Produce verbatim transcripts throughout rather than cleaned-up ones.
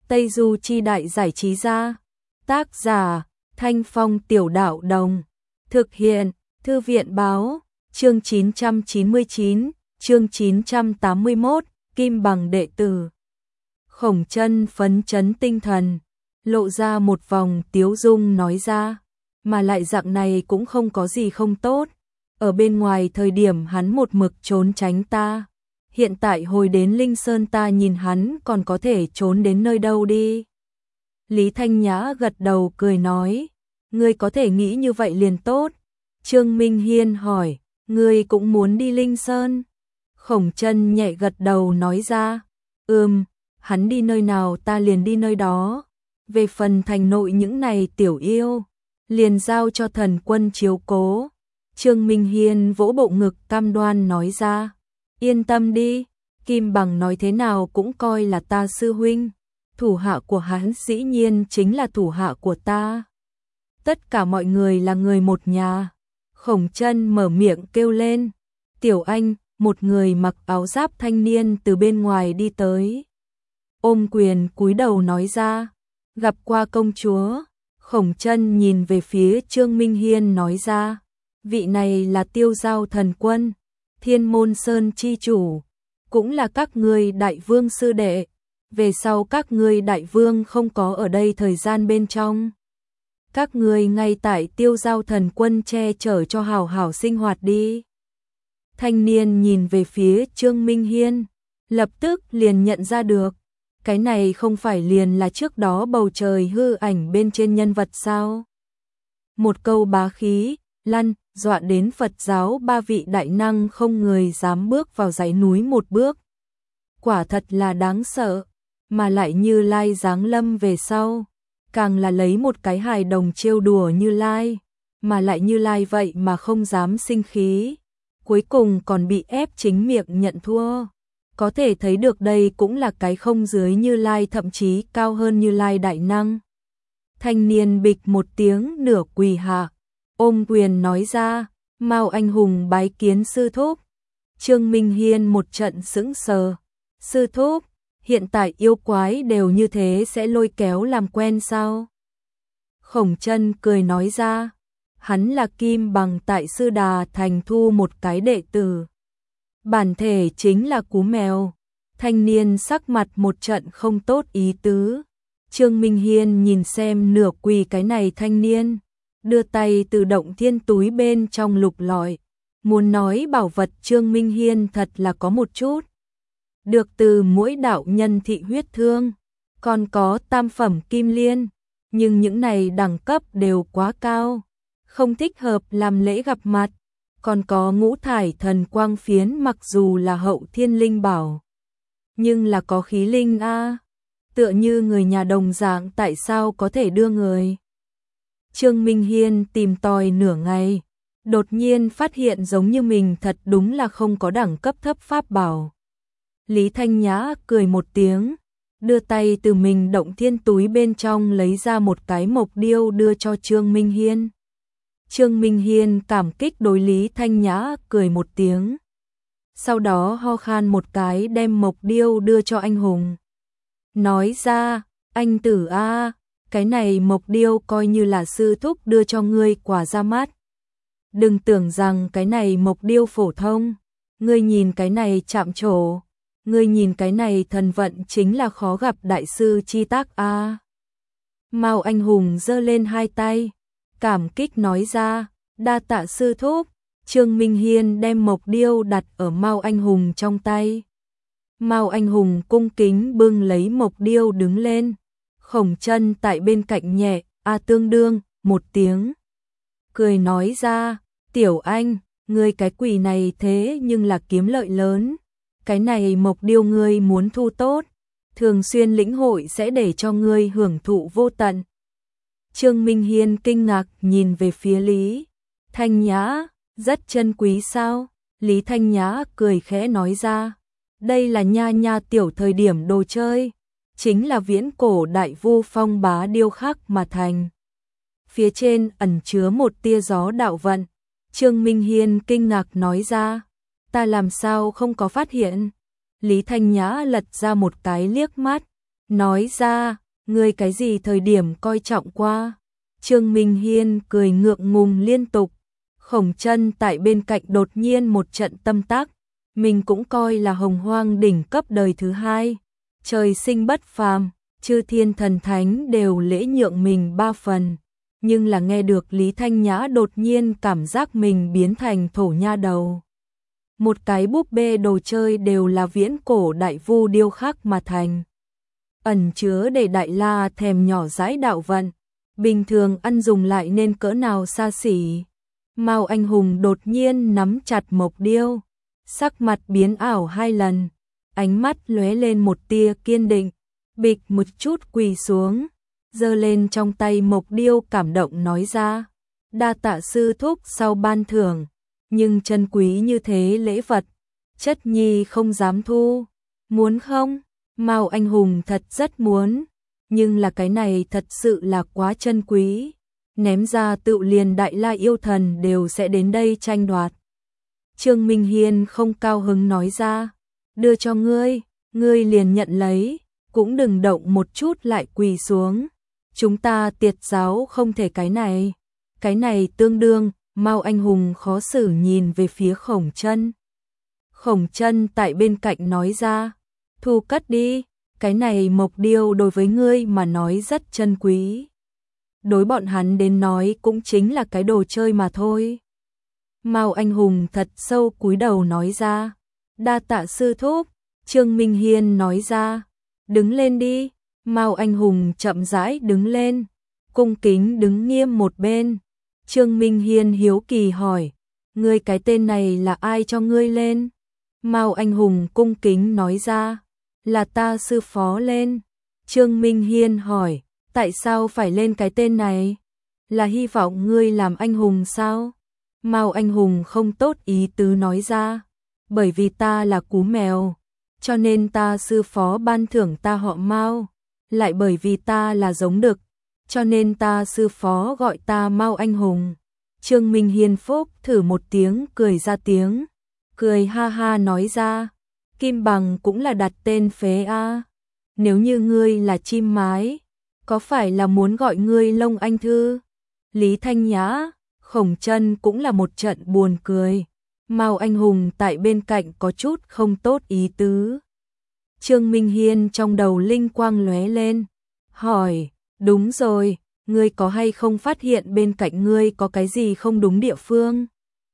Tây Du Chi Đại Giải Trí Gia. Tác giả Thanh Phong Tiểu Đạo Đồng. Thực hiện Thư viện Báo. Chương chín trăm chín mươi chín, chương chín trăm tám mươi mốt, Kim Bằng đệ tử. Khổng Chân phấn chấn tinh thần, lộ ra một vòng tiếu dung nói ra, mà lại dạng này cũng không có gì không tốt. Ở bên ngoài thời điểm hắn một mực trốn tránh ta, hiện tại hồi đến Linh Sơn ta nhìn hắn còn có thể trốn đến nơi đâu đi. Lý Thanh Nhã gật đầu cười nói, ngươi có thể nghĩ như vậy liền tốt. Trương Minh Hiên hỏi, ngươi cũng muốn đi Linh Sơn? Khổng Chân nhẹ gật đầu nói ra, ừm, hắn đi nơi nào ta liền đi nơi đó. Về phần thành nội những này tiểu yêu, liền giao cho thần quân chiếu cố. Trương Minh Hiên vỗ bộ ngực cam đoan nói ra, yên tâm đi, Kim Bằng nói thế nào cũng coi là ta sư huynh, thủ hạ của hắn dĩ nhiên chính là thủ hạ của ta. Tất cả mọi người là người một nhà. Khổng Chân mở miệng kêu lên, Tiểu Anh, một người mặc áo giáp thanh niên từ bên ngoài đi tới. Ôm quyền cúi đầu nói ra, gặp qua công chúa. Khổng Chân nhìn về phía Trương Minh Hiên nói ra, vị này là Tiêu Giao thần quân, Thiên Môn Sơn chi chủ, cũng là các ngươi đại vương sư đệ. Về sau các ngươi đại vương không có ở đây thời gian bên trong, các ngươi ngay tại Tiêu Giao thần quân che chở cho hảo hảo sinh hoạt đi. Thanh niên nhìn về phía Trương Minh Hiên, lập tức liền nhận ra được, cái này không phải liền là trước đó bầu trời hư ảnh bên trên nhân vật sao? Một câu bá khí, lăn, dọa đến Phật giáo ba vị đại năng không người dám bước vào dãy núi một bước. Quả thật là đáng sợ, mà lại Như Lai giáng lâm về sau, càng là lấy một cái hài đồng trêu đùa Như Lai, mà lại Như Lai vậy mà không dám sinh khí, cuối cùng còn bị ép chính miệng nhận thua. Có thể thấy được đây cũng là cái không dưới Như Lai, thậm chí cao hơn Như Lai đại năng. Thanh niên bịch một tiếng nửa quỳ hạ, ôm quyền nói ra, Mao anh hùng bái kiến sư thúc. Trương Minh Hiên một trận sững sờ, sư thúc, hiện tại yêu quái đều như thế sẽ lôi kéo làm quen sao? Khổng Chân cười nói ra, hắn là Kim Bằng tại Sư Đà Thành thu một cái đệ tử, bản thể chính là cú mèo. Thanh niên sắc mặt một trận không tốt ý tứ. Trương Minh Hiên nhìn xem nửa quỳ cái này thanh niên, đưa tay từ động thiên túi bên trong lục lọi, muốn nói bảo vật Trương Minh Hiên thật là có một chút. Được từ mỗi đạo nhân thị huyết thương, còn có tam phẩm kim liên, nhưng những này đẳng cấp đều quá cao, không thích hợp làm lễ gặp mặt. Còn có ngũ thải thần quang phiến, mặc dù là hậu thiên linh bảo, nhưng là có khí linh a, tựa như người nhà đồng dạng, tại sao có thể đưa người? Trương Minh Hiên tìm tòi nửa ngày, đột nhiên phát hiện giống như mình thật đúng là không có đẳng cấp thấp pháp bảo. Lý Thanh Nhã cười một tiếng, đưa tay từ mình động thiên túi bên trong lấy ra một cái mộc điêu đưa cho Trương Minh Hiên. Trương Minh Hiên cảm kích đối Lý Thanh Nhã cười một tiếng, sau đó ho khan một cái đem mộc điêu đưa cho anh hùng. Nói ra, anh tử a, cái này mộc điêu coi như là sư thúc đưa cho ngươi quà ra mắt. Đừng tưởng rằng cái này mộc điêu phổ thông, ngươi nhìn cái này chạm trổ, ngươi nhìn cái này thần vận chính là khó gặp đại sư chi tác a. Mao anh hùng giơ lên hai tay, cảm kích nói ra, đa tạ sư thúc. Trương Minh Hiên đem mộc điêu đặt ở Mao anh hùng trong tay. Mao anh hùng cung kính bưng lấy mộc điêu đứng lên. Khổng Chân tại bên cạnh nhẹ, a tương đương, một tiếng. Cười nói ra, Tiểu Anh, ngươi cái quỷ này thế nhưng là kiếm lợi lớn. Cái này mộc điêu ngươi muốn thu tốt, thường xuyên lĩnh hội sẽ để cho ngươi hưởng thụ vô tận. Trương Minh Hiên kinh ngạc nhìn về phía Lý Thanh Nhã, rất chân quý sao? Lý Thanh Nhã cười khẽ nói ra, đây là nha nha tiểu thời điểm đồ chơi, chính là viễn cổ đại vu phong bá điêu khắc mà thành. Phía trên ẩn chứa một tia gió đạo vận. Trương Minh Hiên kinh ngạc nói ra, ta làm sao không có phát hiện? Lý Thanh Nhã lật ra một cái liếc mắt, nói ra, ngươi cái gì thời điểm coi trọng qua? Trương Minh Hiên cười ngượng ngùng liên tục. Khổng Chân tại bên cạnh đột nhiên một trận tâm tác, mình cũng coi là hồng hoang đỉnh cấp đời thứ hai, trời sinh bất phàm, chư thiên thần thánh đều lễ nhượng mình ba phần, nhưng là nghe được Lý Thanh Nhã đột nhiên cảm giác mình biến thành thổ nha đầu. Một cái búp bê đồ chơi đều là viễn cổ đại vu điêu khắc mà thành, ẩn chứa để đại la thèm nhỏ dãi đạo vận, bình thường ăn dùng lại nên cỡ nào xa xỉ. Mao Anh Hùng đột nhiên nắm chặt mộc điêu, sắc mặt biến ảo hai lần, ánh mắt lóe lên một tia kiên định, bịch một chút quỳ xuống, giơ lên trong tay mộc điêu cảm động nói ra, đa tạ sư thúc sau ban thưởng, nhưng chân quý như thế lễ vật, chất nhi không dám thu, muốn không? Mao Anh Hùng thật rất muốn, nhưng là cái này thật sự là quá chân quý, ném ra tự liền đại la yêu thần đều sẽ đến đây tranh đoạt. Trương Minh Hiên không cao hứng nói ra, đưa cho ngươi, ngươi liền nhận lấy, cũng đừng động một chút lại quỳ xuống, chúng ta tiệt giáo không thể cái này, cái này tương đương. Mao Anh Hùng khó xử nhìn về phía Khổng Chân. Khổng Chân tại bên cạnh nói ra, thu cất đi, cái này mộc điêu đối với ngươi mà nói rất chân quý. Đối bọn hắn đến nói cũng chính là cái đồ chơi mà thôi. Mao Anh Hùng thật sâu cúi đầu nói ra, đa tạ sư thúc. Trương Minh Hiên nói ra, đứng lên đi. Mao Anh Hùng chậm rãi đứng lên, cung kính đứng nghiêm một bên. Trương Minh Hiên hiếu kỳ hỏi, ngươi cái tên này là ai cho ngươi lên? Mao Anh Hùng cung kính nói ra, là ta sư phó lên. Trương Minh Hiên hỏi, tại sao phải lên cái tên này? Là hy vọng ngươi làm anh hùng sao? Mao Anh Hùng không tốt ý tứ nói ra, bởi vì ta là cú mèo, cho nên ta sư phó ban thưởng ta họ Mao, lại bởi vì ta là giống đực, cho nên ta sư phó gọi ta Mao Anh Hùng. Trương Minh Hiên phốc thử một tiếng cười ra tiếng, cười ha ha nói ra, Kim Bằng cũng là đặt tên phế a. Nếu như ngươi là chim mái, có phải là muốn gọi ngươi Lông Anh Thư? Lý Thanh Nhã, Khổng Chân cũng là một trận buồn cười. Mao Anh Hùng tại bên cạnh có chút không tốt ý tứ. Trương Minh Hiên trong đầu linh quang lóe lên, hỏi, đúng rồi, ngươi có hay không phát hiện bên cạnh ngươi có cái gì không đúng địa phương?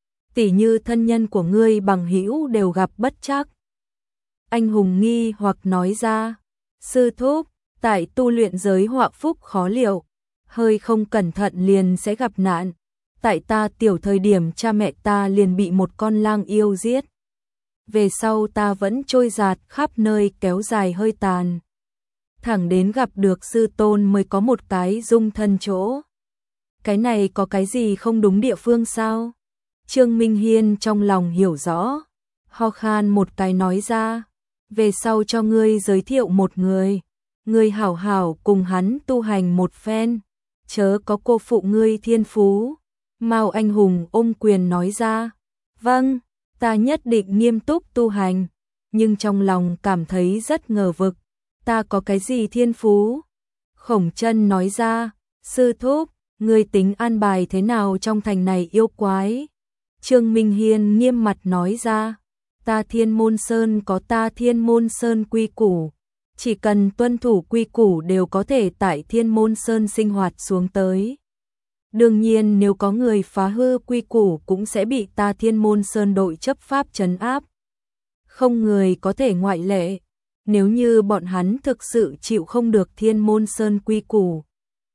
Tỉ như thân nhân của ngươi bằng hữu đều gặp bất trắc. Anh Hùng nghi hoặc nói ra, sư thúc, tại tu luyện giới họa phúc khó liệu, hơi không cẩn thận liền sẽ gặp nạn. Tại ta tiểu thời điểm cha mẹ ta liền bị một con lang yêu giết. Về sau ta vẫn trôi dạt khắp nơi kéo dài hơi tàn. Thẳng đến gặp được sư tôn mới có một cái dung thân chỗ. Cái này có cái gì không đúng địa phương sao? Trương Minh Hiên trong lòng hiểu rõ, ho khan một cái nói ra, về sau cho ngươi giới thiệu một người, ngươi hảo hảo cùng hắn tu hành một phen, chớ có cô phụ ngươi thiên phú. Mao Anh Hùng ôm quyền nói ra, vâng, ta nhất định nghiêm túc tu hành, nhưng trong lòng cảm thấy rất ngờ vực, ta có cái gì thiên phú? Khổng Chân nói ra, sư thúc, ngươi tính an bài thế nào trong thành này yêu quái? Trương Minh Hiên nghiêm mặt nói ra, ta Thiên Môn Sơn có ta Thiên Môn Sơn quy củ, chỉ cần tuân thủ quy củ đều có thể tại Thiên Môn Sơn sinh hoạt xuống tới. Đương nhiên nếu có người phá hư quy củ cũng sẽ bị ta Thiên Môn Sơn đội chấp pháp trấn áp. Không người có thể ngoại lệ, nếu như bọn hắn thực sự chịu không được Thiên Môn Sơn quy củ,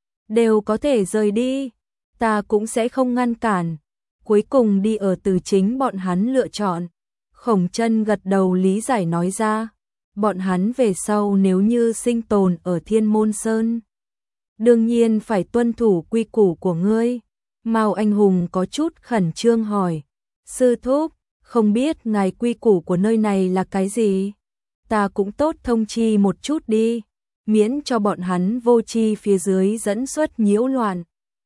đều có thể rời đi, ta cũng sẽ không ngăn cản, cuối cùng đi ở từ chính bọn hắn lựa chọn. Khổng Chân gật đầu lý giải nói ra, bọn hắn về sau nếu như sinh tồn ở Thiên Môn Sơn, đương nhiên phải tuân thủ quy củ của ngươi. Mao Anh Hùng có chút khẩn trương hỏi, sư thúc, không biết ngài quy củ của nơi này là cái gì? Ta cũng tốt thông chi một chút đi, miễn cho bọn hắn vô tri phía dưới dẫn xuất nhiễu loạn.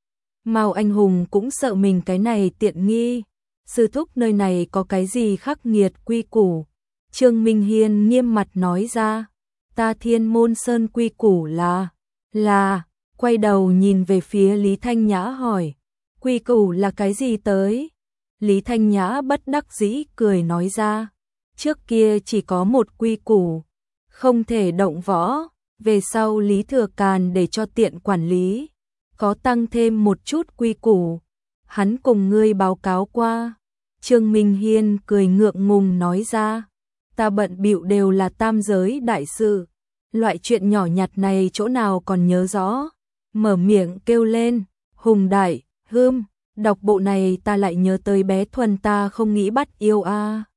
Mao Anh Hùng cũng sợ mình cái này tiện nghi, sư thúc nơi này có cái gì khắc nghiệt quy củ? Trương Minh Hiên nghiêm mặt nói ra, ta Thiên Môn Sơn quy củ là, là, quay đầu nhìn về phía Lý Thanh Nhã hỏi, quy củ là cái gì tới? Lý Thanh Nhã bất đắc dĩ cười nói ra, trước kia chỉ có một quy củ, không thể động võ, về sau Lý Thừa Càn để cho tiện quản lý, có tăng thêm một chút quy củ, hắn cùng ngươi báo cáo qua. Trương Minh Hiên cười ngượng ngùng nói ra, ta bận bịu đều là tam giới đại sự, loại chuyện nhỏ nhặt này chỗ nào còn nhớ rõ, mở miệng kêu lên, Hùng Đại, Hươm, đọc bộ này ta lại nhớ tới bé Thuần ta không nghĩ bắt yêu a.